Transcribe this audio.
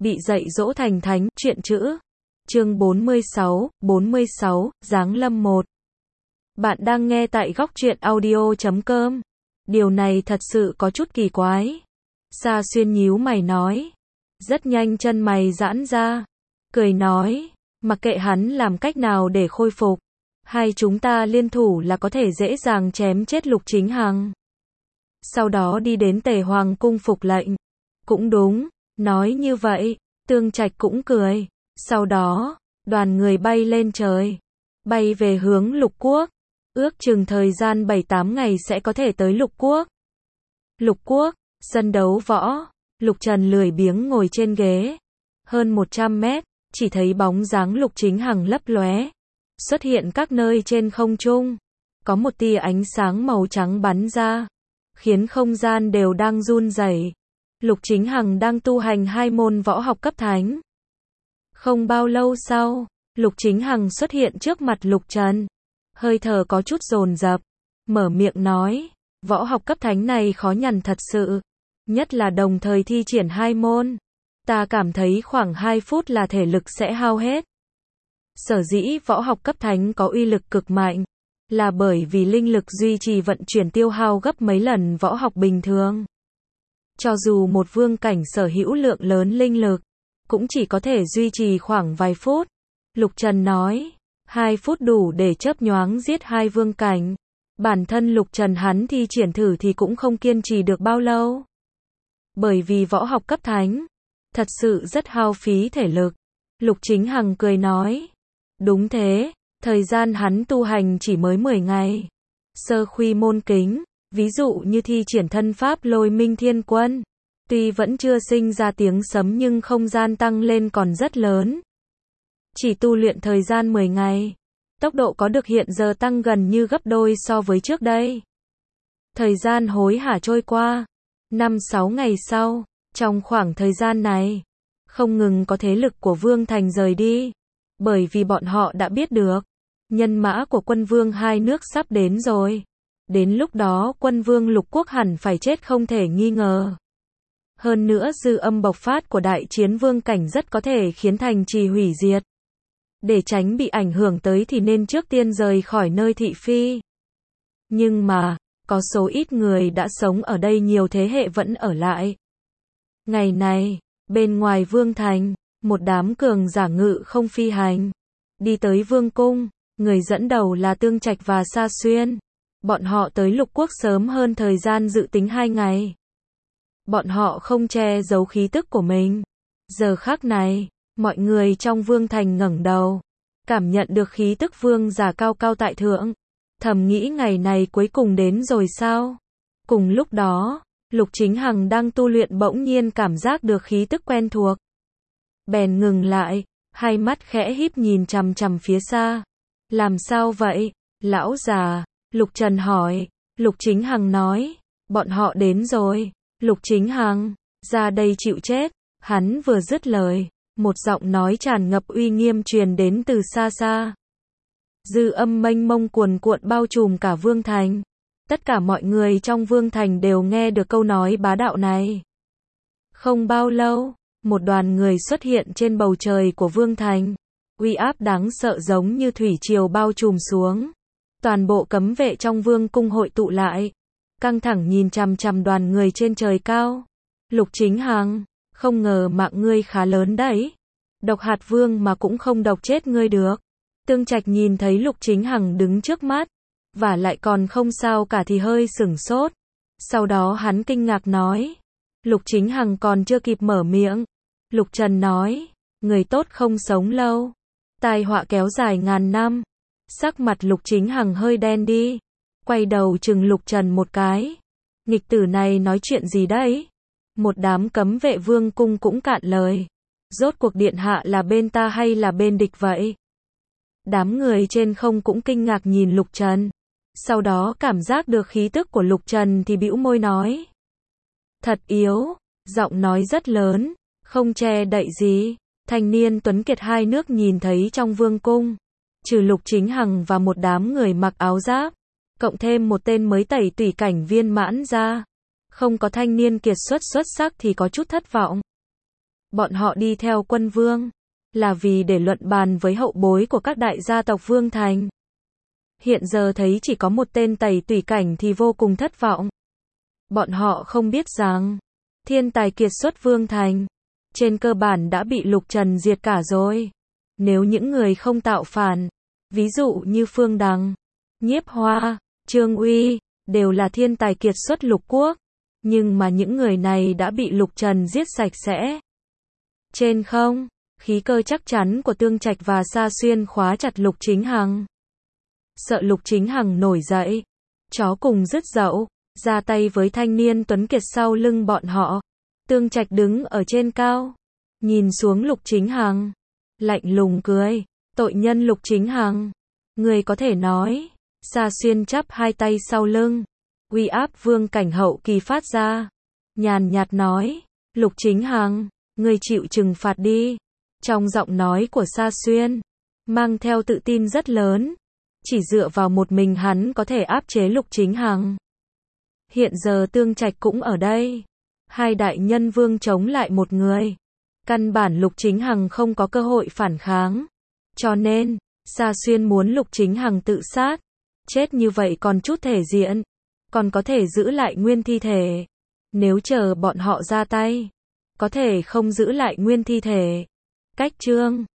bị dạy dỗ thành thánh, truyện chữ. Chương 46, Giáng lâm 1. Bạn đang nghe tại góc truyện audio.com. Điều này thật sự có chút kỳ quái. Sa Xuyên nhíu mày nói. Rất nhanh chân mày giãn ra. Cười nói, mặc kệ hắn làm cách nào để khôi phục. Hay chúng ta liên thủ là có thể dễ dàng chém chết Lục Chính Hằng. Sau đó đi đến Tề Hoàng cung phục lệnh. Cũng đúng, nói như vậy, Tương Trạch cũng cười. Sau đó, đoàn người bay lên trời. Bay về hướng Lục Quốc. Ước chừng thời gian 7-8 ngày sẽ có thể tới Lục Quốc. Lục Quốc, sân đấu võ. Lục Trần lười biếng ngồi trên ghế. Hơn 100 mét, chỉ thấy bóng dáng Lục Chính Hằng lấp lóe. Xuất hiện các nơi trên không trung. Có một tia ánh sáng màu trắng bắn ra. Khiến không gian đều đang run rẩy. Lục Chính Hằng đang tu hành 2 môn võ học cấp thánh. Không bao lâu sau, Lục Chính Hằng xuất hiện trước mặt Lục Trần. Hơi thở có chút dồn dập, mở miệng nói, võ học cấp thánh này khó nhằn thật sự, nhất là đồng thời thi triển 2 môn. Ta cảm thấy khoảng 2 phút là thể lực sẽ hao hết. Sở dĩ võ học cấp thánh có uy lực cực mạnh, là bởi vì linh lực duy trì vận chuyển tiêu hao gấp mấy lần võ học bình thường. Cho dù một vương cảnh sở hữu lượng lớn linh lực, cũng chỉ có thể duy trì khoảng vài phút. Lục Trần nói, 2 phút đủ để chớp nhoáng giết 2 vương cảnh. Bản thân Lục Trần hắn thi triển thử thì cũng không kiên trì được bao lâu. Bởi vì võ học cấp thánh, thật sự rất hao phí thể lực. Lục Chính Hằng cười nói, đúng thế, thời gian hắn tu hành chỉ mới 10 ngày. Sơ khuy môn kính, ví dụ như thi triển thân pháp Lôi Minh Thiên Quân. Tuy vẫn chưa sinh ra tiếng sấm nhưng không gian tăng lên còn rất lớn. Chỉ tu luyện thời gian 10 ngày, tốc độ có được hiện giờ tăng gần như gấp đôi so với trước đây. Thời gian hối hả trôi qua, 5-6 ngày sau, trong khoảng thời gian này, không ngừng có thế lực của Vương Thành rời đi, bởi vì bọn họ đã biết được, nhân mã của quân vương hai nước sắp đến rồi. Đến lúc đó quân vương Lục Quốc hẳn phải chết không thể nghi ngờ. Hơn nữa dư âm bộc phát của đại chiến vương cảnh rất có thể khiến thành trì hủy diệt. Để tránh bị ảnh hưởng tới thì nên trước tiên rời khỏi nơi thị phi. Nhưng mà, có số ít người đã sống ở đây nhiều thế hệ vẫn ở lại. Ngày này, bên ngoài vương thành, một đám cường giả ngự không phi hành. Đi tới vương cung, người dẫn đầu là Tương Trạch và Sa Xuyên. Bọn họ tới Lục Quốc sớm hơn thời gian dự tính 2 ngày. Bọn họ không che giấu khí tức của mình. Giờ khắc này, mọi người trong vương thành ngẩng đầu, cảm nhận được khí tức vương giả cao cao tại thượng. Thầm nghĩ ngày này cuối cùng đến rồi sao? Cùng lúc đó, Lục Chính Hằng đang tu luyện bỗng nhiên cảm giác được khí tức quen thuộc. Bèn ngừng lại, hai mắt khẽ híp nhìn chằm chằm phía xa. Làm sao vậy, lão già? Lục Trần hỏi. Lục Chính Hằng nói, bọn họ đến rồi. Lục Chính Hằng, ra đây chịu chết. Hắn vừa dứt lời, một giọng nói tràn ngập uy nghiêm truyền đến từ xa xa. Dư âm mênh mông cuồn cuộn bao trùm cả vương thành. Tất cả mọi người trong vương thành đều nghe được câu nói bá đạo này. Không bao lâu, một đoàn người xuất hiện trên bầu trời của vương thành. Uy áp đáng sợ giống như thủy triều bao trùm xuống. Toàn bộ cấm vệ trong vương cung hội tụ lại, căng thẳng nhìn chằm chằm đoàn người trên trời cao. Lục Chính Hằng, không ngờ mạng ngươi khá lớn đấy. Độc hạt vương mà cũng không độc chết ngươi được. Tương Trạch nhìn thấy Lục Chính Hằng đứng trước mắt, và lại còn không sao cả thì hơi sửng sốt. Sau đó hắn kinh ngạc nói, Lục Chính Hằng còn chưa kịp mở miệng. Lục Trần nói, người tốt không sống lâu, tai họa kéo dài ngàn năm. Sắc mặt Lục Chính Hằng hơi đen đi, quay đầu chừng Lục Trần một cái. Nghịch tử này nói chuyện gì đấy? Một đám cấm vệ vương cung cũng cạn lời. Rốt cuộc điện hạ là bên ta hay là bên địch vậy? Đám người trên không cũng kinh ngạc nhìn Lục Trần. Sau đó cảm giác được khí tức của Lục Trần thì bĩu môi nói. Thật yếu, giọng nói rất lớn, không che đậy gì. Thanh niên tuấn kiệt hai nước nhìn thấy trong vương cung. Trừ Lục Chính Hằng và một đám người mặc áo giáp, cộng thêm một tên mới tẩy tùy cảnh viên mãn ra. Không có thanh niên kiệt xuất xuất sắc thì có chút thất vọng. Bọn họ đi theo quân vương, là vì để luận bàn với hậu bối của các đại gia tộc Vương Thành. Hiện giờ thấy chỉ có một tên Tẩy Tùy Cảnh thì vô cùng thất vọng. Bọn họ không biết rằng, thiên tài kiệt xuất Vương Thành, trên cơ bản đã bị Lục Trần diệt cả rồi. Nếu những người không tạo phản, ví dụ như Phương Đằng, Nhiếp Hoa, Trương Uy, đều là thiên tài kiệt xuất lục quốc, nhưng mà những người này đã bị Lục Trần giết sạch sẽ. Trên không, khí cơ chắc chắn của Tương Trạch và Sa Xuyên khóa chặt Lục Chính Hằng. Sợ Lục Chính Hằng nổi dậy, chó cùng dứt dậu, ra tay với thanh niên tuấn kiệt sau lưng bọn họ. Tương Trạch đứng ở trên cao, nhìn xuống Lục Chính Hằng, lạnh lùng cười, tội nhân Lục Chính Hằng, người có thể nói. Sa Xuyên chắp hai tay sau lưng, uy áp vương cảnh hậu kỳ phát ra, nhàn nhạt nói, Lục Chính Hằng, người chịu trừng phạt đi. Trong giọng nói của Sa Xuyên, mang theo tự tin rất lớn, chỉ dựa vào một mình hắn có thể áp chế Lục Chính Hằng. Hiện giờ Tương Trạch cũng ở đây, hai đại nhân vương chống lại một người, căn bản Lục Chính Hằng không có cơ hội phản kháng, cho nên, Sa Xuyên muốn Lục Chính Hằng tự sát, chết như vậy còn chút thể diện, còn có thể giữ lại nguyên thi thể. Nếu chờ bọn họ ra tay, có thể không giữ lại nguyên thi thể. Cách chương